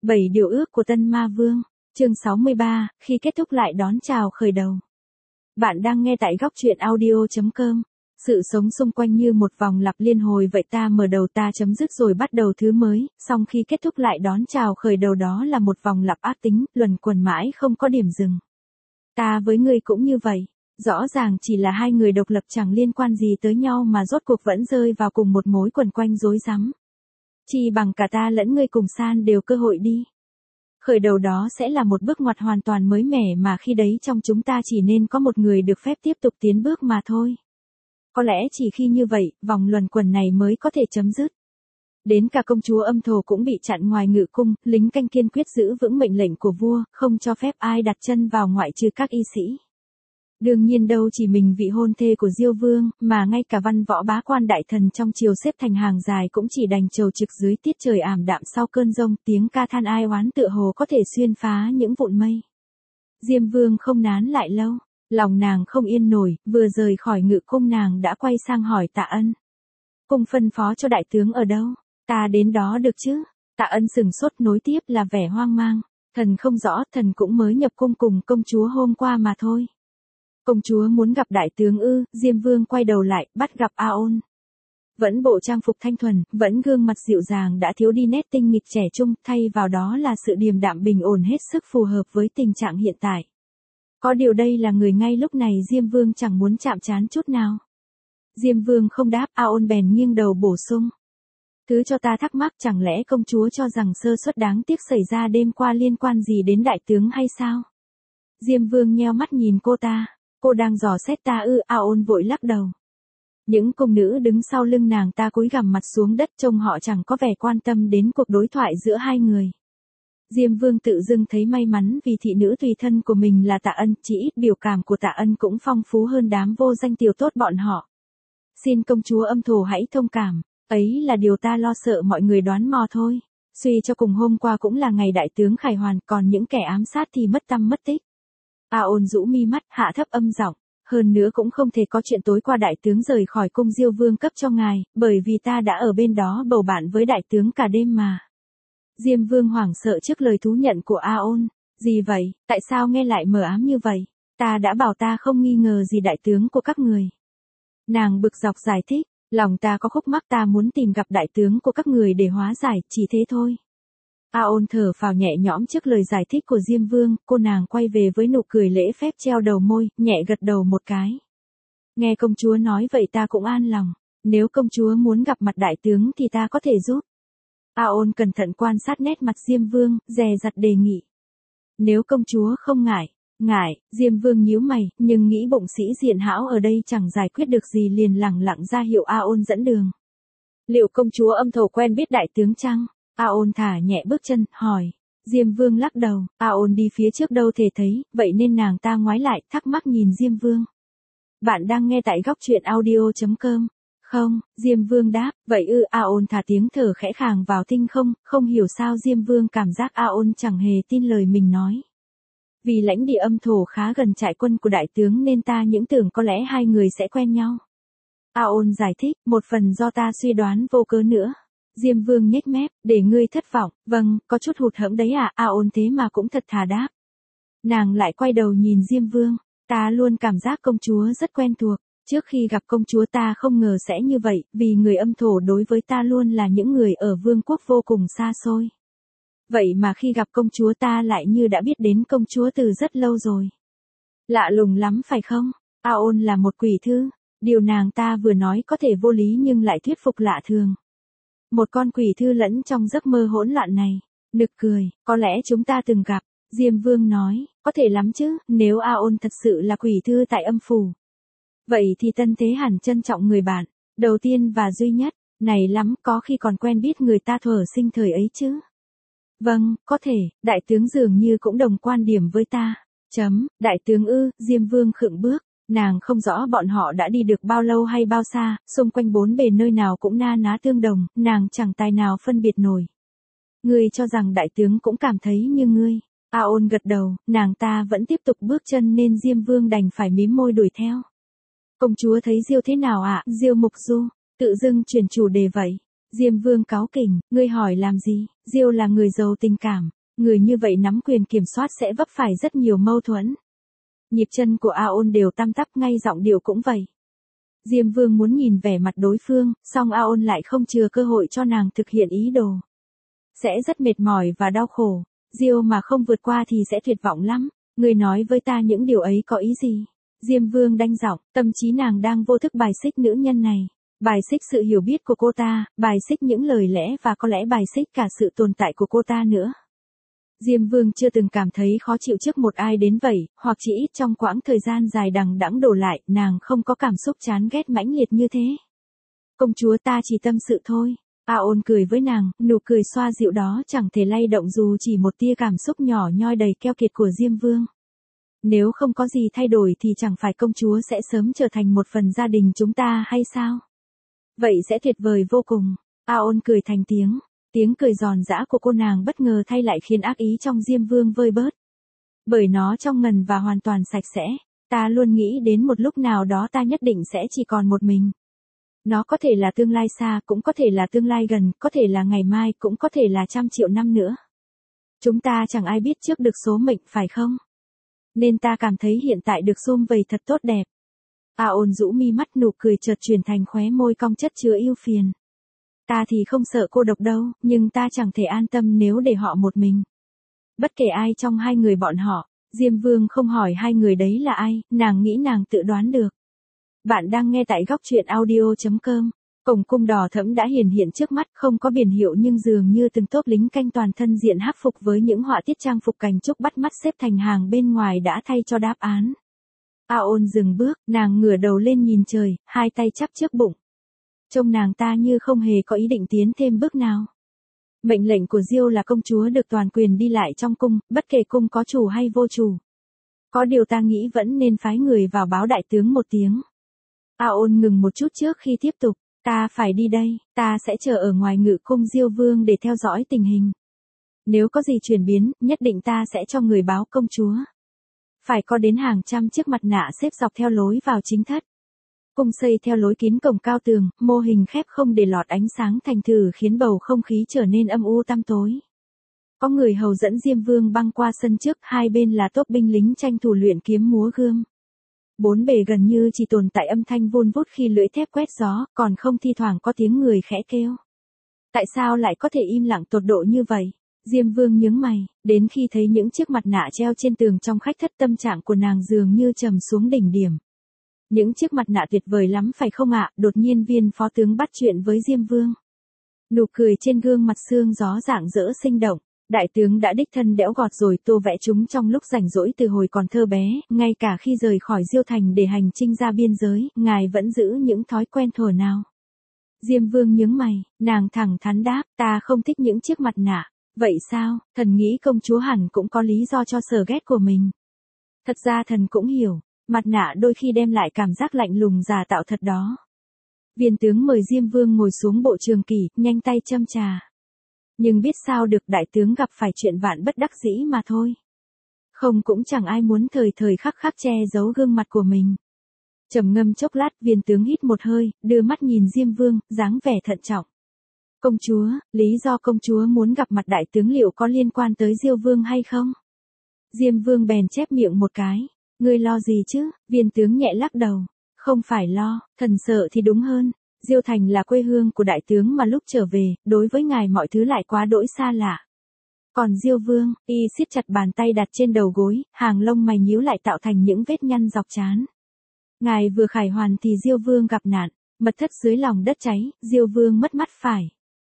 7 điều ước của Tân Ma Vương, chương 63, khi kết thúc lại đón chào khởi đầu. Bạn đang nghe tại góc truyện audio.com. Sự sống xung quanh như một vòng lặp liên hồi vậy, ta mở đầu ta chấm dứt rồi bắt đầu thứ mới, song khi kết thúc lại đón chào khởi đầu đó là một vòng lặp ác tính, luẩn quẩn mãi không có điểm dừng. Ta với ngươi cũng như vậy, rõ ràng chỉ là hai người độc lập chẳng liên quan gì tới nhau mà rốt cuộc vẫn rơi vào cùng một mối quẩn quanh rối rắm. Chi bằng cả ta lẫn ngươi cùng san đều cơ hội đi. Khởi đầu đó sẽ là một bước ngoặt hoàn toàn mới mẻ mà khi đấy trong chúng ta chỉ nên có một người được phép tiếp tục tiến bước mà thôi. Có lẽ chỉ khi như vậy, vòng luẩn quẩn này mới có thể chấm dứt. Đến cả công chúa Âm Thổ cũng bị chặn ngoài ngự cung, lính canh kiên quyết giữ vững mệnh lệnh của vua, không cho phép ai đặt chân vào ngoại trừ các y sĩ. Đương nhiên đâu chỉ mình vị hôn thê của Diêu Vương, mà ngay cả văn võ bá quan đại thần trong triều xếp thành hàng dài cũng chỉ đành chầu trực dưới tiết trời ảm đạm sau cơn giông, tiếng ca than ai oán tựa hồ có thể xuyên phá những vụn mây. Diêm Vương không nán lại lâu, lòng nàng không yên nổi, vừa rời khỏi ngự cung nàng đã quay sang hỏi Tạ Ân. Cung phân phó cho đại tướng ở đâu? Ta đến đó được chứ? Tạ Ân sừng sốt nối tiếp là vẻ hoang mang. Thần không rõ, thần cũng mới nhập cung cùng công chúa hôm qua mà thôi. Công chúa muốn gặp đại tướng ư? Diêm Vương quay đầu lại, bắt gặp A Ôn. Vẫn bộ trang phục thanh thuần, vẫn gương mặt dịu dàng đã thiếu đi nét tinh nghịch trẻ trung, thay vào đó là sự điềm đạm bình ổn hết sức phù hợp với tình trạng hiện tại. Có điều đây là người ngay lúc này Diêm Vương chẳng muốn chạm trán chút nào. Diêm Vương không đáp, A Ôn bèn nghiêng đầu bổ sung. Thứ cho ta thắc mắc, chẳng lẽ công chúa cho rằng sơ suất đáng tiếc xảy ra đêm qua liên quan gì đến đại tướng hay sao? Diêm Vương nheo mắt nhìn cô ta. Cô đang dò xét ta ư? A Ôn vội lắc đầu. Những cung nữ đứng sau lưng nàng ta cúi gằm mặt xuống đất, trông họ chẳng có vẻ quan tâm đến cuộc đối thoại giữa hai người. Diêm Vương tự dưng thấy may mắn vì thị nữ tùy thân của mình là Tạ Ân, chỉ ít biểu cảm của Tạ Ân cũng phong phú hơn đám vô danh tiểu tốt bọn họ. Xin công chúa Âm Thổ hãy thông cảm, ấy là điều ta lo sợ mọi người đoán mò thôi. Suy cho cùng hôm qua cũng là ngày đại tướng khải hoàn, còn những kẻ ám sát thì mất tăm mất tích. A Ôn rũ mi mắt, hạ thấp âm giọng, hơn nữa cũng không thể có chuyện tối qua đại tướng rời khỏi cung Diêu Vương cấp cho ngài, bởi vì ta đã ở bên đó bầu bạn với đại tướng cả đêm mà. Diêm Vương hoảng sợ trước lời thú nhận của A Ôn. Gì vậy, tại sao nghe lại mờ ám như vậy? Ta đã bảo ta không nghi ngờ gì đại tướng của các người. Nàng bực dọc giải thích, lòng ta có khúc mắc, ta muốn tìm gặp đại tướng của các người để hóa giải, chỉ thế thôi. A Ôn thở phào nhẹ nhõm trước lời giải thích của Diêm Vương, cô nàng quay về với nụ cười lễ phép treo đầu môi, nhẹ gật đầu một cái. Nghe công chúa nói vậy ta cũng an lòng, nếu công chúa muốn gặp mặt đại tướng thì ta có thể giúp. A Ôn cẩn thận quan sát nét mặt Diêm Vương, dè dặt đề nghị. Nếu công chúa không ngại. Diêm Vương nhíu mày, nhưng nghĩ bụng sĩ diện hão ở đây chẳng giải quyết được gì liền lẳng lặng ra hiệu A Ôn dẫn đường. Liệu công chúa Âm Thổ quen biết đại tướng chăng? A Ôn thả nhẹ bước chân, hỏi. Diêm Vương lắc đầu, A Ôn đi phía trước đâu thể thấy, vậy nên nàng ta ngoái lại, thắc mắc nhìn Diêm Vương. Bạn đang nghe tại góc truyện audio.com. Không, Diêm Vương đáp, vậy ư? A Ôn thả tiếng thở khẽ khàng vào tinh không, không hiểu sao Diêm Vương cảm giác A Ôn chẳng hề tin lời mình nói. Vì lãnh địa Âm Thổ khá gần trại quân của đại tướng nên ta những tưởng có lẽ hai người sẽ quen nhau. A Ôn giải thích, một phần do ta suy đoán vô cớ nữa. Diêm Vương nhếch mép, để ngươi thất vọng, vâng, có chút hụt hẫng đấy à? A Ôn thế mà cũng thật thà đáp. Nàng lại quay đầu nhìn Diêm Vương, ta luôn cảm giác công chúa rất quen thuộc, trước khi gặp công chúa ta không ngờ sẽ như vậy, vì người Âm Thổ đối với ta luôn là những người ở vương quốc vô cùng xa xôi. Vậy mà khi gặp công chúa ta lại như đã biết đến công chúa từ rất lâu rồi. Lạ lùng lắm phải không? A Ôn là một quỷ thư, điều nàng ta vừa nói có thể vô lý nhưng lại thuyết phục lạ thường. Một con quỷ thư lẫn trong giấc mơ hỗn loạn này. Nực cười, có lẽ chúng ta từng gặp. Diêm Vương nói, có thể lắm chứ, nếu A Ôn thật sự là quỷ thư tại âm phủ. Vậy thì Tân Thế hẳn trân trọng người bạn, đầu tiên và duy nhất, này lắm, có khi còn quen biết người ta thuở sinh thời ấy chứ. Vâng, có thể, đại tướng dường như cũng đồng quan điểm với ta. Đại tướng ư? Diêm Vương khựng bước. Nàng không rõ bọn họ đã đi được bao lâu hay bao xa, xung quanh bốn bề nơi nào cũng na ná tương đồng, nàng chẳng tài nào phân biệt nổi. Ngươi cho rằng đại tướng cũng cảm thấy như ngươi. A Ôn gật đầu, nàng ta vẫn tiếp tục bước chân nên Diêm Vương đành phải mím môi đuổi theo. Công chúa thấy Diêu thế nào ạ? Diêu Mục Du, tự dưng chuyển chủ đề vậy. Diêm Vương cáu kỉnh, ngươi hỏi làm gì, Diêu là người giàu tình cảm, người như vậy nắm quyền kiểm soát sẽ vấp phải rất nhiều mâu thuẫn. Nhịp chân của A Ôn đều tăm tắp, ngay giọng điệu cũng vậy. Diêm Vương muốn nhìn vẻ mặt đối phương, song A Ôn lại không chừa cơ hội cho nàng thực hiện ý đồ. Sẽ rất mệt mỏi và đau khổ, Diêu mà không vượt qua thì sẽ tuyệt vọng lắm, ngươi nói với ta những điều ấy có ý gì? Diêm Vương đanh giọng, tâm trí nàng đang vô thức bài xích nữ nhân này. Bài xích sự hiểu biết của cô ta, bài xích những lời lẽ và có lẽ bài xích cả sự tồn tại của cô ta nữa. Diêm Vương chưa từng cảm thấy khó chịu trước một ai đến vậy, hoặc chỉ ít trong quãng thời gian dài đằng đẵng đổ lại, nàng không có cảm xúc chán ghét mãnh liệt như thế. Công chúa, ta chỉ tâm sự thôi. A Ôn cười với nàng, nụ cười xoa dịu đó chẳng thể lay động dù chỉ một tia cảm xúc nhỏ nhoi đầy keo kiệt của Diêm Vương. Nếu không có gì thay đổi thì chẳng phải công chúa sẽ sớm trở thành một phần gia đình chúng ta hay sao? Vậy sẽ tuyệt vời vô cùng. A Ôn cười thành tiếng. Tiếng cười giòn giã của cô nàng bất ngờ thay lại khiến ác ý trong Diêm Vương vơi bớt. Bởi nó trong ngần và hoàn toàn sạch sẽ. Ta luôn nghĩ đến một lúc nào đó ta nhất định sẽ chỉ còn một mình. Nó có thể là tương lai xa, cũng có thể là tương lai gần, có thể là ngày mai, cũng có thể là 100 triệu năm nữa. Chúng ta chẳng ai biết trước được số mệnh, phải không? Nên ta cảm thấy hiện tại được sum vầy thật tốt đẹp. A Ôn rũ mi mắt, nụ cười chợt chuyển thành khóe môi cong chất chứa yêu phiền. Ta thì không sợ cô độc đâu, nhưng ta chẳng thể an tâm nếu để họ một mình. Bất kể ai trong hai người bọn họ, Diêm Vương không hỏi hai người đấy là ai, nàng nghĩ nàng tự đoán được. Bạn đang nghe tại góc truyện audio.com. Cổng cung đỏ thẫm đã hiển hiện trước mắt, không có biển hiệu nhưng dường như từng tốp lính canh toàn thân diện hắc phục với những họa tiết trang phục cành trúc bắt mắt xếp thành hàng bên ngoài đã thay cho đáp án. A Ôn dừng bước, nàng ngửa đầu lên nhìn trời, hai tay chắp trước bụng. Trông nàng ta như không hề có ý định tiến thêm bước nào. Mệnh lệnh của Diêu là công chúa được toàn quyền đi lại trong cung, bất kể cung có chủ hay vô chủ. Có điều ta nghĩ vẫn nên phái người vào báo đại tướng một tiếng. A Ôn ngừng một chút trước khi tiếp tục. Ta phải đi đây, ta sẽ chờ ở ngoài ngự cung Diêu Vương để theo dõi tình hình. Nếu có gì chuyển biến, nhất định ta sẽ cho người báo công chúa. Phải có đến hàng trăm chiếc mặt nạ xếp dọc theo lối vào chính thất. Cung xây theo lối kín cổng cao tường, mô hình khép không để lọt ánh sáng thành thử khiến bầu không khí trở nên âm u tăm tối. Có người hầu dẫn Diêm Vương băng qua sân trước, hai bên là tốp binh lính tranh thủ luyện kiếm múa gươm. Bốn bề gần như chỉ tồn tại âm thanh vun vút khi lưỡi thép quét gió, còn không thi thoảng có tiếng người khẽ kêu. Tại sao lại có thể im lặng tột độ như vậy? Diêm Vương nhướng mày, đến khi thấy những chiếc mặt nạ treo trên tường trong khách thất, tâm trạng của nàng dường như trầm xuống đỉnh điểm. Những chiếc mặt nạ tuyệt vời lắm phải không ạ? Đột nhiên viên phó tướng bắt chuyện với Diêm Vương. Nụ cười trên gương mặt sương gió rạng rỡ sinh động. Đại tướng đã đích thân đẽo gọt rồi tô vẽ chúng trong lúc rảnh rỗi từ hồi còn thơ bé, ngay cả khi rời khỏi Diêu thành để hành chinh ra biên giới, ngài vẫn giữ những thói quen thuở nào. Diêm Vương nhướng mày, nàng thẳng thắn đáp, ta không thích những chiếc mặt nạ. Vậy sao, thần nghĩ công chúa hẳn cũng có lý do cho sở ghét của mình. Thật ra thần cũng hiểu, mặt nạ đôi khi đem lại cảm giác lạnh lùng giả tạo thật đó. Viên tướng mời Diêm Vương ngồi xuống bộ trường kỷ, nhanh tay châm trà. Nhưng biết sao được, đại tướng gặp phải chuyện vạn bất đắc dĩ mà thôi. Không, cũng chẳng ai muốn thời thời khắc khắc che giấu gương mặt của mình. Trầm ngâm chốc lát, viên tướng hít một hơi, đưa mắt nhìn Diêm Vương, dáng vẻ thận trọng. Công chúa, lý do công chúa muốn gặp mặt đại tướng liệu có liên quan tới Diêu Vương hay không? Diêm Vương bèn chép miệng một cái. Ngươi lo gì chứ? Viên tướng nhẹ lắc đầu. Không phải lo, thần sợ thì đúng hơn. Diêu thành là quê hương của đại tướng mà lúc trở về, đối với ngài mọi thứ lại quá đỗi xa lạ. Còn Diêu Vương, y siết chặt bàn tay đặt trên đầu gối, hàng lông mày nhíu lại tạo thành những vết nhăn dọc trán. Ngài vừa khải hoàn thì Diêu Vương gặp nạn, mật thất dưới lòng đất cháy, Diêu Vương mất mắt phải.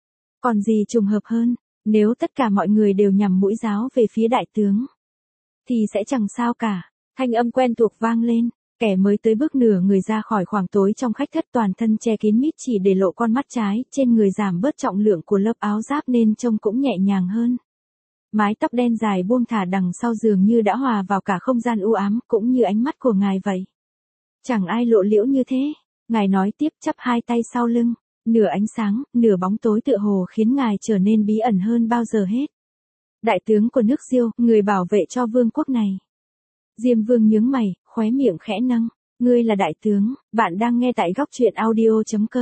Còn gì trùng hợp hơn, nếu tất cả mọi người đều nhằm mũi giáo về phía đại tướng, thì sẽ chẳng sao cả. Thanh âm quen thuộc vang lên. Kẻ mới tới bước nửa người ra khỏi khoảng tối trong khách thất, toàn thân che kín mít chỉ để lộ con mắt trái, trên người giảm bớt trọng lượng của lớp áo giáp nên trông cũng nhẹ nhàng hơn. Mái tóc đen dài buông thả đằng sau dường như đã hòa vào cả không gian u ám, cũng như ánh mắt của ngài vậy. Chẳng ai lộ liễu như thế, ngài nói tiếp, chắp hai tay sau lưng, nửa ánh sáng, nửa bóng tối tựa hồ khiến ngài trở nên bí ẩn hơn bao giờ hết. Đại tướng của nước Diêu, người bảo vệ cho vương quốc này. Diêm Vương nhướng mày, khóe miệng khẽ nâng. Ngươi là đại tướng, bạn đang nghe tại góc truyện audio.com.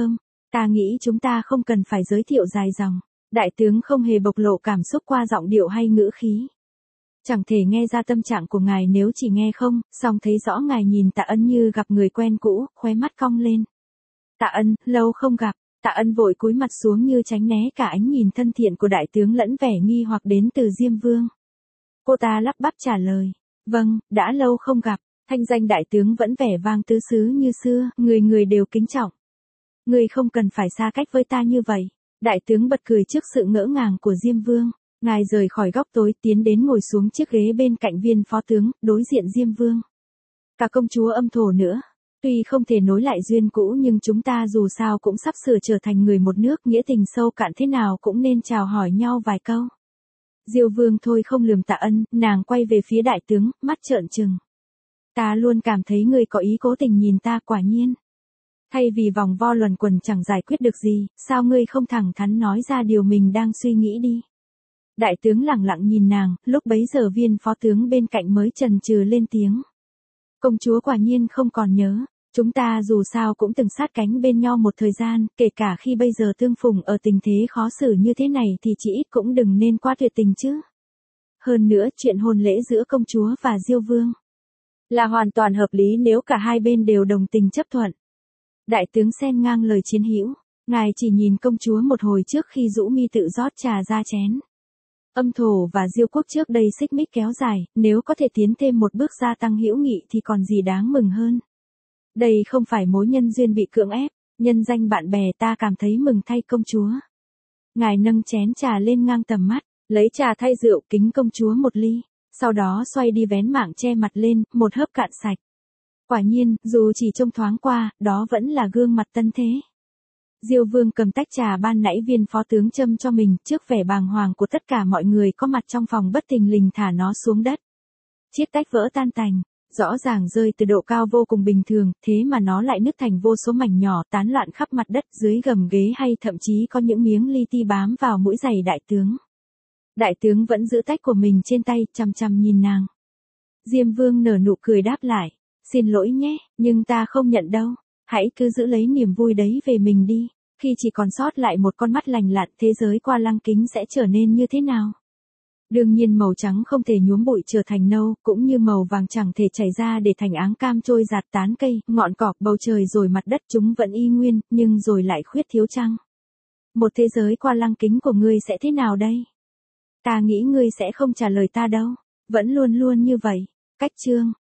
Ta nghĩ chúng ta không cần phải giới thiệu dài dòng. Đại tướng không hề bộc lộ cảm xúc qua giọng điệu hay ngữ khí. Chẳng thể nghe ra tâm trạng của ngài nếu chỉ nghe không, song thấy rõ ngài nhìn Tạ Ân như gặp người quen cũ, khóe mắt cong lên. Tạ Ân, lâu không gặp. Tạ Ân vội cúi mặt xuống như tránh né cả ánh nhìn thân thiện của đại tướng lẫn vẻ nghi hoặc đến từ Diêm Vương. Cô ta lắp bắp trả lời. Vâng, đã lâu không gặp. Thanh danh đại tướng vẫn vẻ vang tứ xứ như xưa, người người đều kính trọng. Người không cần phải xa cách với ta như vậy. Đại tướng bật cười trước sự ngỡ ngàng của Diêm Vương. Ngài rời khỏi góc tối tiến đến ngồi xuống chiếc ghế bên cạnh viên phó tướng, đối diện Diêm Vương. Cả công chúa Âm Thổ nữa. Tuy không thể nối lại duyên cũ nhưng chúng ta dù sao cũng sắp sửa trở thành người một nước, nghĩa tình sâu cạn thế nào cũng nên chào hỏi nhau vài câu. Diêu Vương thôi không lườm Tạ Ân, nàng quay về phía đại tướng, mắt trợn trừng. Ta luôn cảm thấy người có ý cố tình nhìn ta, quả nhiên. Thay vì vòng vo luẩn quẩn chẳng giải quyết được gì, sao ngươi không thẳng thắn nói ra điều mình đang suy nghĩ đi. Đại tướng lẳng lặng nhìn nàng, lúc bấy giờ viên phó tướng bên cạnh mới chần chừ lên tiếng. Công chúa quả nhiên không còn nhớ, chúng ta dù sao cũng từng sát cánh bên nhau một thời gian, kể cả khi bây giờ tương phùng ở tình thế khó xử như thế này thì chỉ ít cũng đừng nên quá tuyệt tình chứ. Hơn nữa chuyện hôn lễ giữa công chúa và Diêu Vương là hoàn toàn hợp lý nếu cả hai bên đều đồng tình chấp thuận. Đại tướng xen ngang lời chiến hữu, ngài chỉ nhìn công chúa một hồi trước khi rũ mi tự rót trà ra chén. Âm Thổ và Diêu quốc trước đây xích mích kéo dài, nếu có thể tiến thêm một bước gia tăng hữu nghị thì còn gì đáng mừng hơn. Đây không phải mối nhân duyên bị cưỡng ép, nhân danh bạn bè ta cảm thấy mừng thay công chúa. Ngài nâng chén trà lên ngang tầm mắt, lấy trà thay rượu kính công chúa một ly, sau đó xoay đi vén mảng che mặt lên, một hớp cạn sạch. Quả nhiên, dù chỉ trông thoáng qua, đó vẫn là gương mặt tân thế. Diêu Vương cầm tách trà ban nãy viên phó tướng châm cho mình, trước vẻ bàng hoàng của tất cả mọi người có mặt trong phòng bất thình lình thả nó xuống đất. Chiếc tách vỡ tan tành, rõ ràng rơi từ độ cao vô cùng bình thường, thế mà nó lại nứt thành vô số mảnh nhỏ tán loạn khắp mặt đất, dưới gầm ghế hay thậm chí có những miếng li ti bám vào mũi giày đại tướng. Đại tướng vẫn giữ tách của mình trên tay, chằm chằm nhìn nàng. Diêm Vương nở nụ cười đáp lại. Xin lỗi nhé, nhưng ta không nhận đâu. Hãy cứ giữ lấy niềm vui đấy về mình đi. Khi chỉ còn sót lại một con mắt lành lặn, thế giới qua lăng kính sẽ trở nên như thế nào? Đương nhiên màu trắng không thể nhuốm bụi trở thành nâu, cũng như màu vàng chẳng thể chảy ra để thành áng cam trôi giạt tán cây, ngọn cỏ, bầu trời rồi mặt đất chúng vẫn y nguyên, nhưng rồi lại khuyết thiếu trăng. Một thế giới qua lăng kính của ngươi sẽ thế nào đây? Ta nghĩ ngươi sẽ không trả lời ta đâu. Vẫn luôn luôn như vậy. Cách chương.